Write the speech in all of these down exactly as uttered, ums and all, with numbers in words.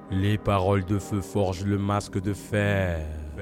Les paroles de feu forgent le masque de fer.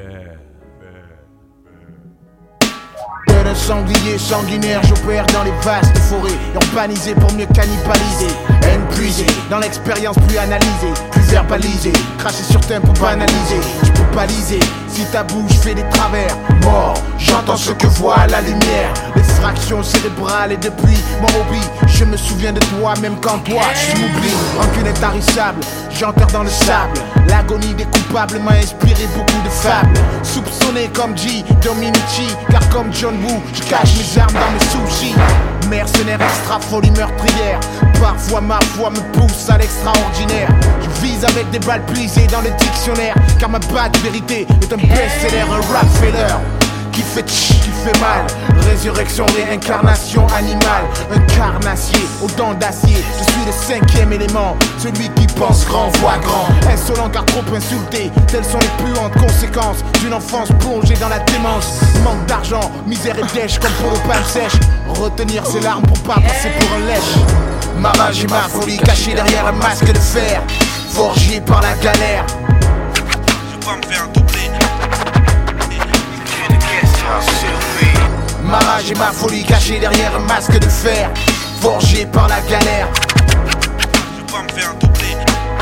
Tel un sanglier sanguinaire, j'opère dans les vastes forêts, urbanisé pour mieux cannibaliser, haine puisée dans l'expérience plus analysée, plus verbalisée, cracher sur terre pour banaliser. Je peux pas liser si ta bouche fait des travers. Mort, j'entends ce que voit la lumière, les fractions cérébrales et depuis mon hobby, je me souviens de toi même quand toi je m'oublie. Rancune intarissable, j'enterre dans le sable. L'agonie des coupables m'a inspiré beaucoup de fables. Soupçonné comme G. Dominici, car comme John Woo, je cache mes armes dans mes sushis. Mercenaire extra folie meurtrière, parfois ma foi me pousse à l'extraordinaire. Je vise avec des balles plisées dans le dictionnaire, car ma bague vérité est un best-seller, un rap-feller qui fait tch, qui fait mal. Résurrection, réincarnation animale, un carnassier aux dents d'acier. Je suis le cinquième élément, celui qui pense grand voit grand. Insolent car trop insulté, telles sont les puantes conséquences d'une enfance plongée dans la démence. Manque d'argent, misère et dèche comme pour le pain sèche. Retenir ses larmes pour pas passer pour un lèche. Ma rage et ma folie cachée derrière un masque de fer, forgé par la galère. Je vais me faire doubler. Ma rage et ma folie cachée derrière un masque de fer, forgé par la galère. Je vais me faire doubler.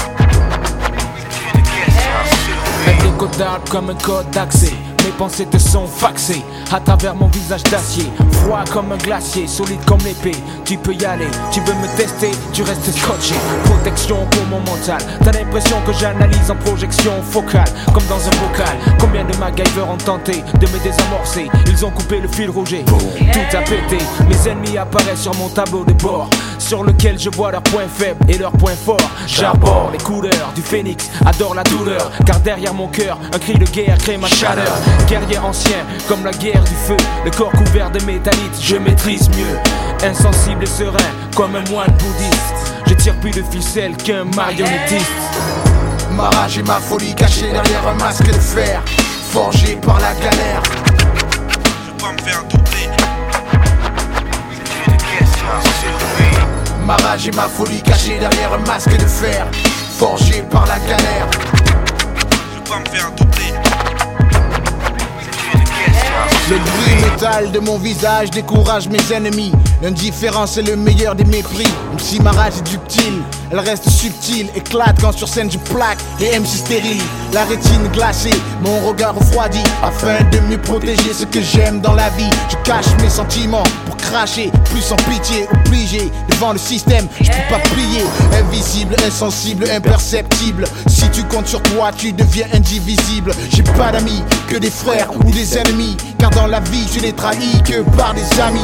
Avec des codes d'arbre comme un code d'accès, mes pensées te sont faxées à travers mon visage d'acier, froid comme un glacier, solide comme l'épée. Tu peux y aller, tu veux me tester, tu restes scotché. Protection pour mon mental, t'as l'impression que j'analyse en projection focale, comme dans un bocal. Combien de MacGyver ont tenté de me désamorcer, ils ont coupé le fil rouge, tout a pété. Mes ennemis apparaissent sur mon tableau de bord, sur lequel je vois leurs points faibles et leurs points forts. J'arbore les couleurs du phénix, adore la douleur, car derrière mon cœur, un cri de guerre crée ma chaleur. Guerrier ancien, comme la guerre du feu, le corps couvert de métallite, je maîtrise mieux. Insensible et serein, comme un moine bouddhiste, je tire plus de ficelle qu'un marionnettiste. Ma rage et ma folie cachée derrière un masque de fer, forgé par la galère. Je vais me faire doubler. Ma rage et ma folie cachée derrière un masque de fer, forgé par la galère. Je vais me faire doubler. Le bruit métal de mon visage décourage mes ennemis. L'indifférence est le meilleur des mépris. Même si ma rage est ductile, elle reste subtile. Éclate quand sur scène je plaque les M C stériles. La rétine glacée, mon regard refroidi, afin de mieux protéger ce que j'aime dans la vie. Je cache mes sentiments pour cracher, plus sans pitié, obligé devant le système, je peux pas plier. Invisible, insensible, imperceptible. Si tu comptes sur toi, tu deviens indivisible. J'ai pas d'amis, que des frères ou des ennemis, car dans la vie je n'ai trahi que par des amis.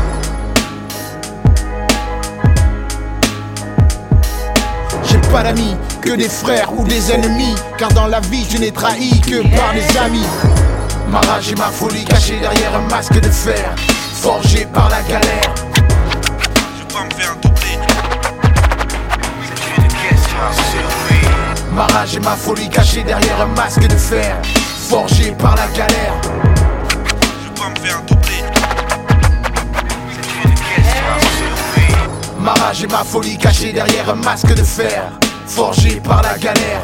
J'ai pas d'amis, que des frères ou des ennemis, car dans la vie je n'ai trahi que par des amis. Ma rage et ma folie cachée derrière un masque de fer, forgé par la galère. Je vais me faire doubler. Ma rage et ma folie cachée derrière un masque de fer, forgé par la galère. Je vais me faire doubler. Ma rage et ma folie cachée derrière un masque de fer, forgé par la galère.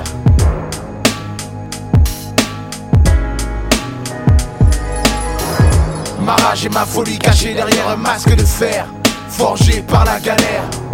Ma rage et ma folie cachée derrière un masque de fer, forgé par la galère.